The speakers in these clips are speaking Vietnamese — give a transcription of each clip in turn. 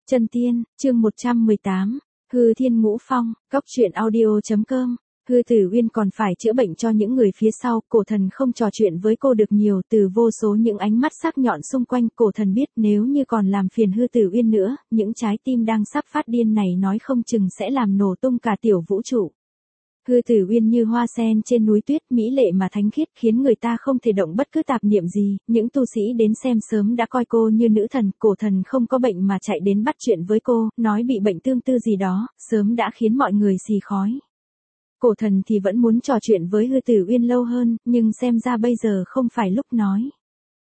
Chân Tiên, chương 118, Hư Thiên Ngũ Phong, Cóc truyện audio.com. Hư Tử Uyên còn phải chữa bệnh cho những người phía sau, cổ thần không trò chuyện với cô được nhiều, từ vô số những ánh mắt sắc nhọn xung quanh, cổ thần biết nếu như còn làm phiền Hư Tử Uyên nữa, những trái tim đang sắp phát điên này nói không chừng sẽ làm nổ tung cả tiểu vũ trụ. Hư Tử Uyên như hoa sen trên núi tuyết, mỹ lệ mà thánh khiết, khiến người ta không thể động bất cứ tạp niệm gì, những tu sĩ đến xem sớm đã coi cô như nữ thần, cổ thần không có bệnh mà chạy đến bắt chuyện với cô, nói bị bệnh tương tư gì đó, sớm đã khiến mọi người xì khói. Cổ thần thì vẫn muốn trò chuyện với Hư Tử Uyên lâu hơn, nhưng xem ra bây giờ không phải lúc nói.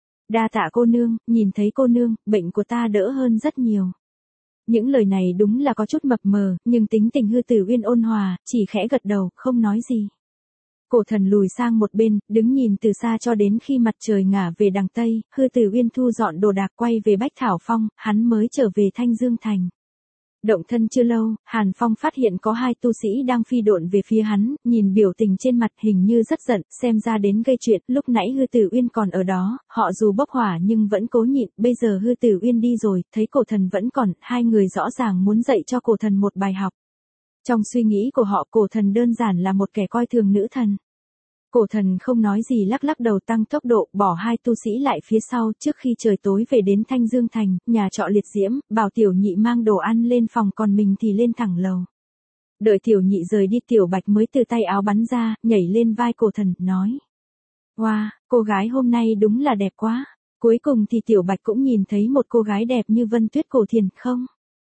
Đa tạ cô nương, nhìn thấy cô nương, bệnh của ta đỡ hơn rất nhiều. Những lời này đúng là có chút mập mờ, nhưng tính tình Hư Tử Uyên ôn hòa, chỉ khẽ gật đầu, không nói gì. Cổ thần lùi sang một bên, đứng nhìn từ xa cho đến khi mặt trời ngả về đằng Tây, Hư Tử Uyên thu dọn đồ đạc quay về Bách Thảo Phong, hắn mới trở về Thanh Dương Thành. Động thân chưa lâu, Hàn Phong phát hiện có hai tu sĩ đang phi độn về phía hắn, nhìn biểu tình trên mặt hình như rất giận, xem ra đến gây chuyện, lúc nãy Hư Tử Uyên còn ở đó, họ dù bốc hỏa nhưng vẫn cố nhịn, bây giờ Hư Tử Uyên đi rồi, thấy cổ thần vẫn còn, hai người rõ ràng muốn dạy cho cổ thần một bài học. Trong suy nghĩ của họ, cổ thần đơn giản là một kẻ coi thường nữ thần. Cổ thần không nói gì, lắc lắc đầu tăng tốc độ, bỏ hai tu sĩ lại phía sau, trước khi trời tối về đến Thanh Dương Thành, nhà trọ Liệt Diễm, bảo Tiểu Nhị mang đồ ăn lên phòng, còn mình thì lên thẳng lầu. Đợi Tiểu Nhị rời đi, Tiểu Bạch mới từ tay áo bắn ra, nhảy lên vai cổ thần, nói: "Wow, cô gái hôm nay đúng là đẹp quá." Cuối cùng thì Tiểu Bạch cũng nhìn thấy một cô gái đẹp như Vân Tuyết Cổ Thiền không?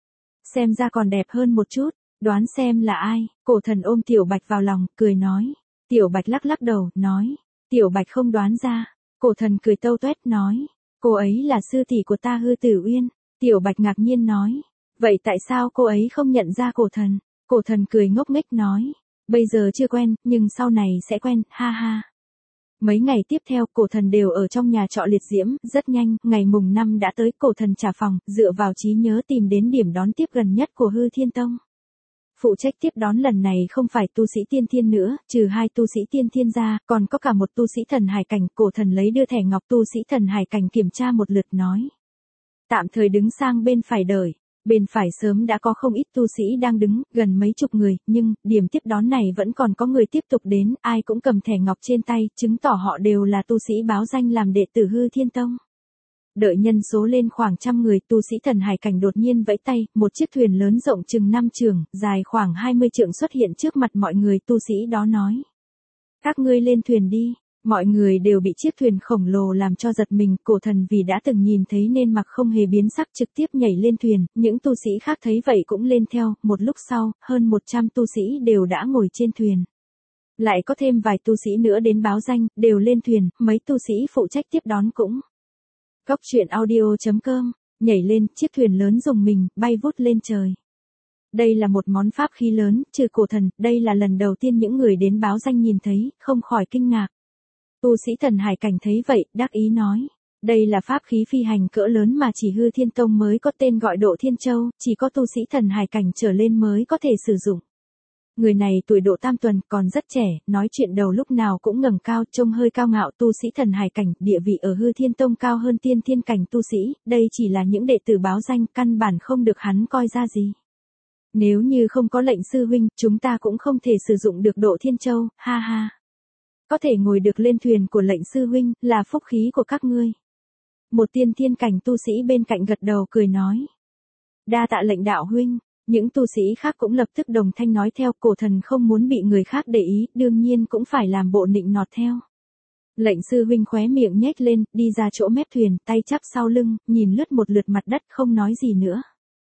Xem ra còn đẹp hơn một chút, đoán xem là ai? Cổ thần ôm Tiểu Bạch vào lòng, cười nói. Tiểu Bạch lắc lắc đầu, nói. Tiểu Bạch không đoán ra. Cổ thần cười tâu tuét, nói. Cô ấy là sư tỷ của ta, Hư Tử Uyên. Tiểu Bạch ngạc nhiên nói. Vậy tại sao cô ấy không nhận ra cổ thần? Cổ thần cười ngốc nghếch nói. Bây giờ chưa quen, nhưng sau này sẽ quen, ha ha. Mấy ngày tiếp theo, cổ thần đều ở trong nhà trọ Liệt Diễm, rất nhanh, ngày mùng 5 đã tới, cổ thần trả phòng, dựa vào trí nhớ tìm đến điểm đón tiếp gần nhất của Hư Thiên Tông. Phụ trách tiếp đón lần này không phải tu sĩ tiên thiên nữa, trừ hai tu sĩ tiên thiên ra, còn có cả một tu sĩ thần hải cảnh, cổ thần lấy đưa thẻ ngọc tu sĩ thần hải cảnh kiểm tra một lượt nói. Tạm thời đứng sang bên phải đợi, bên phải sớm đã có không ít tu sĩ đang đứng, gần mấy chục người, nhưng, điểm tiếp đón này vẫn còn có người tiếp tục đến, ai cũng cầm thẻ ngọc trên tay, chứng tỏ họ đều là tu sĩ báo danh làm đệ tử Hư Thiên Tông. Đợi nhân số lên khoảng trăm người, tu sĩ thần hải cảnh đột nhiên vẫy tay, một chiếc thuyền lớn rộng chừng 5 trượng, dài khoảng 20 trượng xuất hiện trước mặt mọi người, tu sĩ đó nói. Các ngươi lên thuyền đi, mọi người đều bị chiếc thuyền khổng lồ làm cho giật mình, cổ thần vì đã từng nhìn thấy nên mặc không hề biến sắc trực tiếp nhảy lên thuyền, những tu sĩ khác thấy vậy cũng lên theo, một lúc sau, hơn 100 tu sĩ đều đã ngồi trên thuyền. Lại có thêm vài tu sĩ nữa đến báo danh, đều lên thuyền, mấy tu sĩ phụ trách tiếp đón cũng. Cóc truyện audio.com, nhảy lên, chiếc thuyền lớn rùng mình, bay vút lên trời. Đây là một món pháp khí lớn, trừ cổ thần, đây là lần đầu tiên những người đến báo danh nhìn thấy, không khỏi kinh ngạc. Tu sĩ thần hải cảnh thấy vậy, đắc ý nói. Đây là pháp khí phi hành cỡ lớn mà chỉ Hư Thiên Tông mới có, tên gọi Độ Thiên Châu, chỉ có tu sĩ thần hải cảnh trở lên mới có thể sử dụng. Người này tuổi độ tam tuần, còn rất trẻ, nói chuyện đầu lúc nào cũng ngẩng cao, trông hơi cao ngạo, tu sĩ thần hải cảnh, địa vị ở Hư Thiên Tông cao hơn tiên thiên cảnh tu sĩ, đây chỉ là những đệ tử báo danh, căn bản không được hắn coi ra gì. Nếu như không có lệnh sư huynh, chúng ta cũng không thể sử dụng được Độ Thiên Châu, ha ha. Có thể ngồi được lên thuyền của lệnh sư huynh, là phúc khí của các ngươi. Một tiên thiên cảnh tu sĩ bên cạnh gật đầu cười nói. Đa tạ lệnh đạo huynh. Những tu sĩ khác cũng lập tức đồng thanh nói theo, cổ thần không muốn bị người khác để ý, đương nhiên cũng phải làm bộ nịnh nọt theo. Lệnh sư huynh khóe miệng nhếch lên, đi ra chỗ mép thuyền, tay chắp sau lưng, nhìn lướt một lượt mặt đất không nói gì nữa.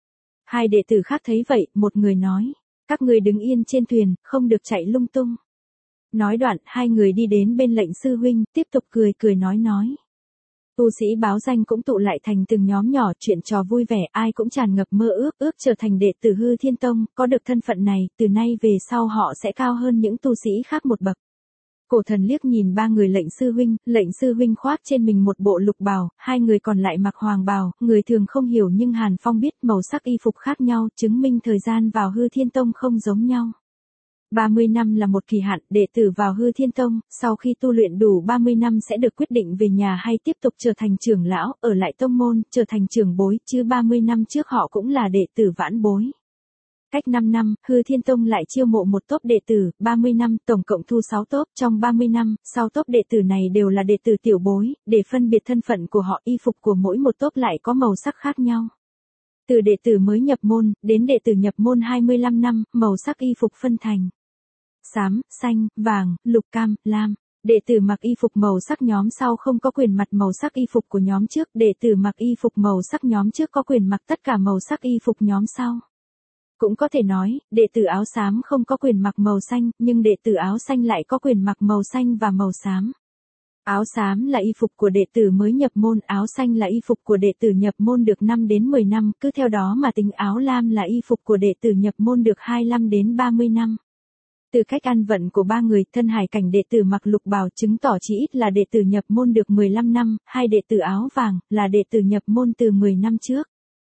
Hai đệ tử khác thấy vậy, một người nói, các người đứng yên trên thuyền, không được chạy lung tung. Nói đoạn, hai người đi đến bên lệnh sư huynh, tiếp tục cười nói. Tu sĩ báo danh cũng tụ lại thành từng nhóm nhỏ, chuyện trò vui vẻ, ai cũng tràn ngập mơ ước trở thành đệ tử Hư Thiên Tông, có được thân phận này, từ nay về sau họ sẽ cao hơn những tu sĩ khác một bậc. Cổ thần liếc nhìn ba người lệnh sư huynh khoác trên mình một bộ lục bào, hai người còn lại mặc hoàng bào, người thường không hiểu nhưng Hàn Phong biết màu sắc y phục khác nhau, chứng minh thời gian vào Hư Thiên Tông không giống nhau. 30 năm là một kỳ hạn, đệ tử vào Hư Thiên Tông, sau khi tu luyện đủ 30 năm sẽ được quyết định về nhà hay tiếp tục trở thành trưởng lão, ở lại tông môn, trở thành trưởng bối, chứ 30 năm trước họ cũng là đệ tử vãn bối. Cách 5 năm, Hư Thiên Tông lại chiêu mộ một tốp đệ tử, 30 năm, tổng cộng thu 6 tốp, trong 30 năm, 6 tốp đệ tử này đều là đệ tử tiểu bối, để phân biệt thân phận của họ, y phục của mỗi một tốp lại có màu sắc khác nhau. Từ đệ tử mới nhập môn, đến đệ tử nhập môn 25 năm, màu sắc y phục phân thành xám, xanh, vàng, lục, cam, lam. Đệ tử mặc y phục màu sắc nhóm sau không có quyền mặc màu sắc y phục của nhóm trước, đệ tử mặc y phục màu sắc nhóm trước có quyền mặc tất cả màu sắc y phục nhóm sau. Cũng có thể nói, đệ tử áo xám không có quyền mặc màu xanh, nhưng đệ tử áo xanh lại có quyền mặc màu xanh và màu xám. Áo xám là y phục của đệ tử mới nhập môn, áo xanh là y phục của đệ tử nhập môn được 5 đến 10 năm, cứ theo đó mà tính áo lam là y phục của đệ tử nhập môn được 25 đến 30 năm. Từ cách ăn vận của ba người, thân hải cảnh đệ tử mặc lục bào chứng tỏ chỉ ít là đệ tử nhập môn được 15 năm, hai đệ tử áo vàng là đệ tử nhập môn từ 10 năm trước.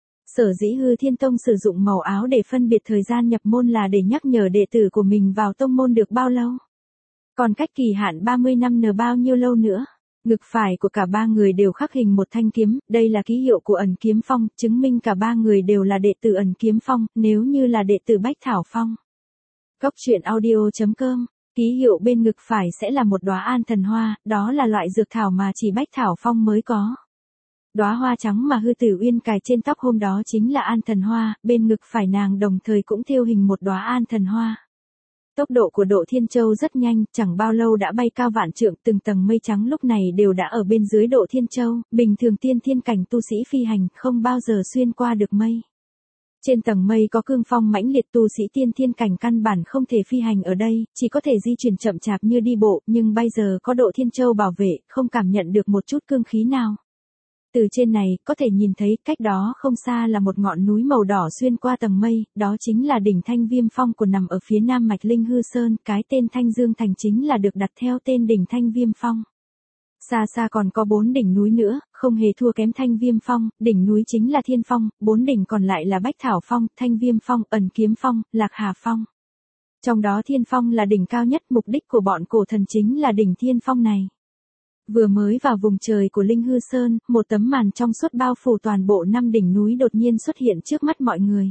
Sở dĩ Hư Thiên Tông sử dụng màu áo để phân biệt thời gian nhập môn là để nhắc nhở đệ tử của mình vào tông môn được bao lâu. Còn cách kỳ hạn 30 năm n bao nhiêu lâu nữa. Ngực phải của cả ba người đều khắc hình một thanh kiếm, đây là ký hiệu của Ẩn Kiếm Phong, chứng minh cả ba người đều là đệ tử Ẩn Kiếm Phong, nếu như là đệ tử Bách Thảo Phong. Cốc truyện audio.com, ký hiệu bên ngực phải sẽ là một đóa an thần hoa, đó là loại dược thảo mà chỉ Bách Thảo Phong mới có. Đóa hoa trắng mà Hư Tử Uyên cài trên tóc hôm đó chính là an thần hoa, bên ngực phải nàng đồng thời cũng thêu hình một đóa an thần hoa. Tốc độ của Độ Thiên Châu rất nhanh, chẳng bao lâu đã bay cao vạn trượng, từng tầng mây trắng lúc này đều đã ở bên dưới Độ Thiên Châu, bình thường tiên thiên cảnh tu sĩ phi hành, không bao giờ xuyên qua được mây. Trên tầng mây có cương phong mãnh liệt, tu sĩ tiên thiên cảnh căn bản không thể phi hành ở đây, chỉ có thể di chuyển chậm chạp như đi bộ, nhưng bây giờ có Độ Thiên Châu bảo vệ, không cảm nhận được một chút cương khí nào. Từ trên này, có thể nhìn thấy, cách đó không xa là một ngọn núi màu đỏ xuyên qua tầng mây, đó chính là đỉnh Thanh Viêm Phong của nằm ở phía nam mạch Linh Hư Sơn, cái tên Thanh Dương Thành chính là được đặt theo tên đỉnh Thanh Viêm Phong. Xa xa còn có 4 đỉnh núi nữa, không hề thua kém Thanh Viêm Phong, đỉnh núi chính là Thiên Phong, 4 đỉnh còn lại là Bách Thảo Phong, Thanh Viêm Phong, Ẩn Kiếm Phong, Lạc Hà Phong. Trong đó Thiên Phong là đỉnh cao nhất, mục đích của bọn cổ thần chính là đỉnh Thiên Phong này. Vừa mới vào vùng trời của Linh Hư Sơn, một tấm màn trong suốt bao phủ toàn bộ 5 đỉnh núi đột nhiên xuất hiện trước mắt mọi người.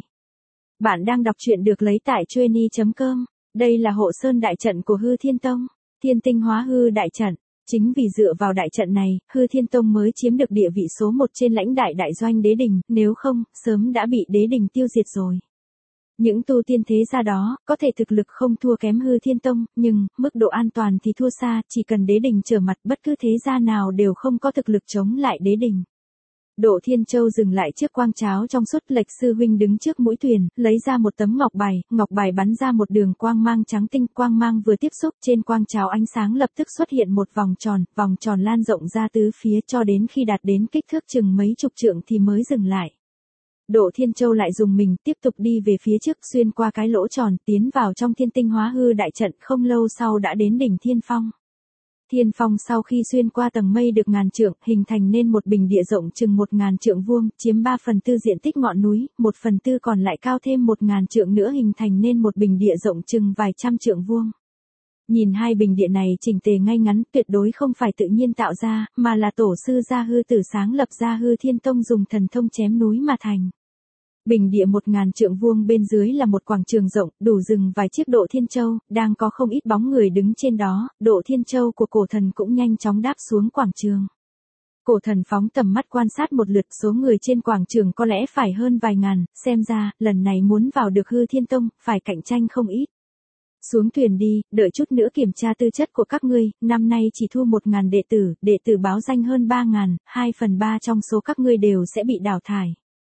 Bạn đang đọc truyện được lấy tại Chueny.com. Đây là hộ sơn đại trận của Hư Thiên Tông, Thiên Tinh Hóa Hư đại trận. Chính vì dựa vào đại trận này, Hư Thiên Tông mới chiếm được địa vị số 1 trên lãnh đại đại doanh đế đình, nếu không, sớm đã bị đế đình tiêu diệt rồi. Những tu tiên thế gia đó, có thể thực lực không thua kém Hư Thiên Tông, nhưng, mức độ an toàn thì thua xa, chỉ cần đế đình trở mặt bất cứ thế gia nào đều không có thực lực chống lại đế đình. Độ Thiên Châu dừng lại trước quang cháo trong suốt, Lệch sư huynh đứng trước mũi thuyền, lấy ra một tấm ngọc bài bắn ra một đường quang mang trắng tinh, quang mang vừa tiếp xúc trên quang cháo ánh sáng lập tức xuất hiện một vòng tròn lan rộng ra tứ phía cho đến khi đạt đến kích thước chừng mấy chục trượng thì mới dừng lại. Độ Thiên Châu lại dùng mình, tiếp tục đi về phía trước xuyên qua cái lỗ tròn, tiến vào trong Thiên Tinh Hóa Hư đại trận, không lâu sau đã đến đỉnh Thiên Phong. Thiên Phong sau khi xuyên qua tầng mây được ngàn trượng, hình thành nên một bình địa rộng chừng 1000 trượng vuông, chiếm 3/4 diện tích ngọn núi, 1/4 còn lại cao thêm 1000 trượng nữa hình thành nên một bình địa rộng chừng vài trăm trượng vuông. Nhìn hai bình địa này chỉnh tề ngay ngắn, tuyệt đối không phải tự nhiên tạo ra, mà là tổ sư Gia Hư Tử sáng lập ra Hư Thiên Tông dùng thần thông chém núi mà thành. Bình địa 1000 trượng vuông bên dưới là một quảng trường rộng, đủ dừng vài chiếc Độ Thiên Châu, đang có không ít bóng người đứng trên đó, Độ Thiên Châu của cổ thần cũng nhanh chóng đáp xuống quảng trường. Cổ thần phóng tầm mắt quan sát một lượt, số người trên quảng trường có lẽ phải hơn vài ngàn, xem ra, lần này muốn vào được Hư Thiên Tông, phải cạnh tranh không ít. Xuống thuyền đi, đợi chút nữa kiểm tra tư chất của các ngươi, năm nay chỉ thu 1000 đệ tử báo danh hơn 3000, 2/3 trong số các ngươi đều sẽ bị đào thải.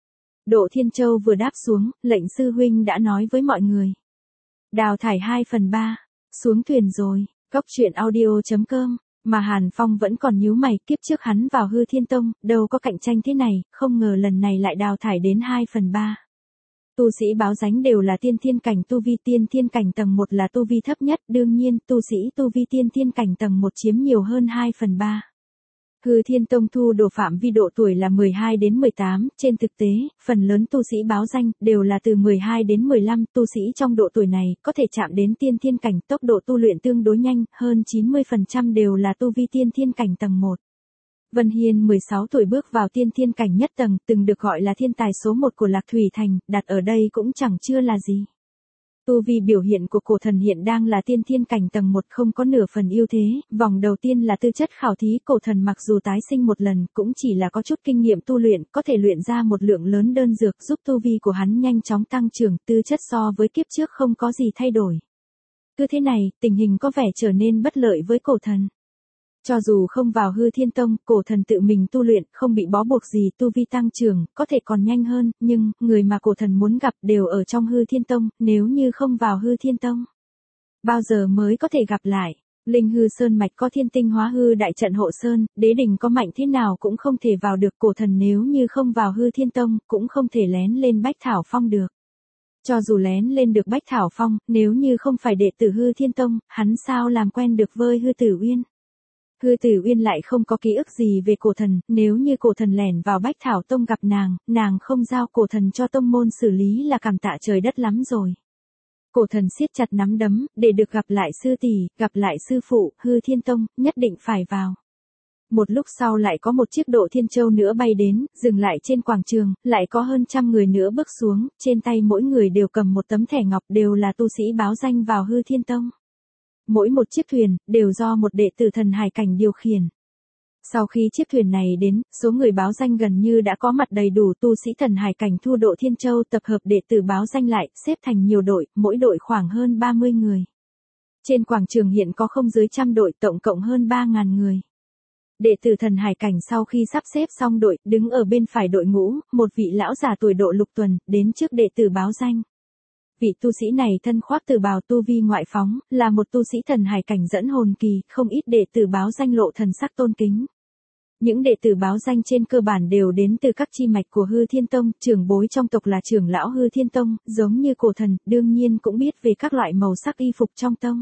Độ Thiên Châu vừa đáp xuống, lệnh sư huynh đã nói với mọi người. Đào thải 2/3, xuống thuyền rồi, Cốc truyện audio.com, mà Hàn Phong vẫn còn nhíu mày, kiếp trước hắn vào Hư Thiên Tông, đâu có cạnh tranh thế này, không ngờ lần này lại đào thải đến 2/3. Tu sĩ báo danh đều là tiên thiên cảnh tu vi, tiên thiên cảnh tầng 1 là tu vi thấp nhất, đương nhiên, tu sĩ tu vi tiên thiên cảnh tầng 1 chiếm nhiều hơn 2/3. Hư Thiên Tông thu đồ phạm vi độ tuổi là 12 đến 18, trên thực tế, phần lớn tu sĩ báo danh đều là từ 12 đến 15, tu sĩ trong độ tuổi này có thể chạm đến tiên thiên cảnh, tốc độ tu luyện tương đối nhanh, hơn 90% đều là tu vi tiên thiên cảnh tầng 1. Vân Hiên 16 tuổi bước vào tiên thiên cảnh nhất tầng, từng được gọi là thiên tài số 1 của Lạc Thủy Thành, đặt ở đây cũng chẳng chưa là gì. Tu vi biểu hiện của cổ thần hiện đang là tiên thiên cảnh tầng 1, không có nửa phần ưu thế, vòng đầu tiên là tư chất khảo thí, cổ thần mặc dù tái sinh một lần cũng chỉ là có chút kinh nghiệm tu luyện, có thể luyện ra một lượng lớn đơn dược giúp tu vi của hắn nhanh chóng tăng trưởng, tư chất so với kiếp trước không có gì thay đổi. Cứ thế này, tình hình có vẻ trở nên bất lợi với cổ thần. Cho dù không vào Hư Thiên Tông, cổ thần tự mình tu luyện, không bị bó buộc gì, tu vi tăng trưởng, có thể còn nhanh hơn, nhưng, người mà cổ thần muốn gặp đều ở trong Hư Thiên Tông, nếu như không vào Hư Thiên Tông, bao giờ mới có thể gặp lại. Linh Hư Sơn mạch có Thiên Tinh Hóa Hư đại trận hộ sơn, đế đình có mạnh thế nào cũng không thể vào được, cổ thần nếu như không vào Hư Thiên Tông, cũng không thể lén lên Bách Thảo Phong được. Cho dù lén lên được Bách Thảo Phong, nếu như không phải đệ tử Hư Thiên Tông, hắn sao làm quen được với Hư Tử Uyên. Hư Tử Uyên lại không có ký ức gì về cổ thần, nếu như cổ thần lẻn vào Bách Thảo Tông gặp nàng không giao cổ thần cho tông môn xử lý là cảm tạ trời đất lắm rồi. Cổ thần siết chặt nắm đấm, để được gặp lại sư tỷ, gặp lại sư phụ, Hư Thiên Tông, nhất định phải vào. Một lúc sau lại có một chiếc Độ Thiên Châu nữa bay đến, dừng lại trên quảng trường, lại có hơn 100 người nữa bước xuống, trên tay mỗi người đều cầm một tấm thẻ ngọc, đều là tu sĩ báo danh vào Hư Thiên Tông. Mỗi một chiếc thuyền, đều do một đệ tử thần hải cảnh điều khiển. Sau khi chiếc thuyền này đến, số người báo danh gần như đã có mặt đầy đủ, tu sĩ thần hải cảnh thu Độ Thiên Châu tập hợp đệ tử báo danh lại, xếp thành nhiều đội, mỗi đội khoảng hơn 30 người. Trên quảng trường hiện có không dưới 100 đội, tổng cộng hơn 3.000 người. Đệ tử thần hải cảnh sau khi sắp xếp xong đội, đứng ở bên phải đội ngũ, một vị lão già tuổi độ lục tuần, đến trước đệ tử báo danh. Vị tu sĩ này thân khoác từ bào tu vi ngoại phóng, là một tu sĩ thần hải cảnh dẫn hồn kỳ, không ít đệ tử báo danh lộ thần sắc tôn kính. Những đệ tử báo danh trên cơ bản đều đến từ các chi mạch của Hư Thiên Tông, trưởng bối trong tộc là trưởng lão Hư Thiên Tông, giống như cổ thần, đương nhiên cũng biết về các loại màu sắc y phục trong tông.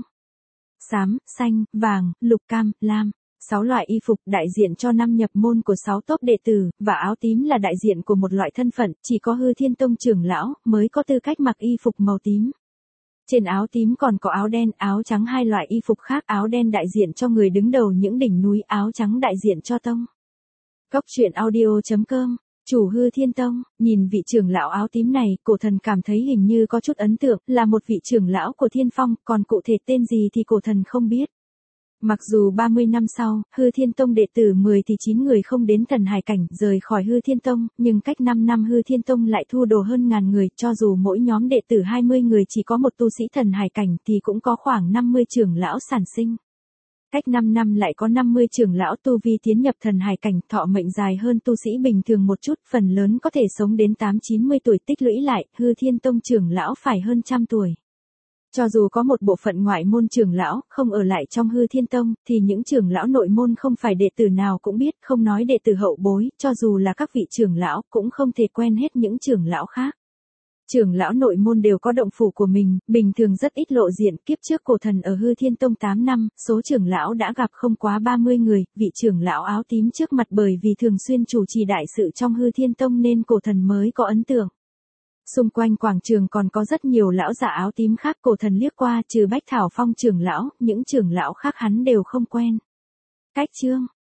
Xám, xanh, vàng, lục, cam, lam. 6 loại y phục đại diện cho 5 nhập môn của 6 tốp đệ tử, và áo tím là đại diện của một loại thân phận, chỉ có Hư Thiên Tông trưởng lão mới có tư cách mặc y phục màu tím. Trên áo tím còn có áo đen, áo trắng, 2 loại y phục khác, áo đen đại diện cho người đứng đầu những đỉnh núi, áo trắng đại diện cho tông. Góc truyện audio.com, chủ Hư Thiên Tông, nhìn vị trưởng lão áo tím này, cổ thần cảm thấy hình như có chút ấn tượng, là một vị trưởng lão của Thiên Phong, còn cụ thể tên gì thì cổ thần không biết. Mặc dù 30 năm sau, Hư Thiên Tông đệ tử 10 thì 9 người không đến thần hải cảnh, rời khỏi Hư Thiên Tông, nhưng cách 5 năm Hư Thiên Tông lại thu đồ hơn 1000 người, cho dù mỗi nhóm đệ tử 20 người chỉ có một tu sĩ thần hải cảnh thì cũng có khoảng 50 trưởng lão sản sinh. Cách 5 năm lại có 50 trưởng lão tu vi tiến nhập thần hải cảnh, thọ mệnh dài hơn tu sĩ bình thường một chút, phần lớn có thể sống đến 8-90 tuổi, tích lũy lại, Hư Thiên Tông trưởng lão phải hơn 100 tuổi. Cho dù có một bộ phận ngoại môn trưởng lão không ở lại trong Hư Thiên Tông, thì những trưởng lão nội môn không phải đệ tử nào cũng biết, không nói đệ tử hậu bối, cho dù là các vị trưởng lão cũng không thể quen hết những trưởng lão khác. Trưởng lão nội môn đều có động phủ của mình, bình thường rất ít lộ diện, kiếp trước cổ thần ở Hư Thiên Tông 8 năm, số trưởng lão đã gặp không quá 30 người, vị trưởng lão áo tím trước mặt bởi vì thường xuyên chủ trì đại sự trong Hư Thiên Tông nên cổ thần mới có ấn tượng. Xung quanh quảng trường còn có rất nhiều lão già áo tím khác, cổ thần liếc qua, trừ Bách Thảo Phong trưởng lão, những trưởng lão khác hắn đều không quen. Cách chương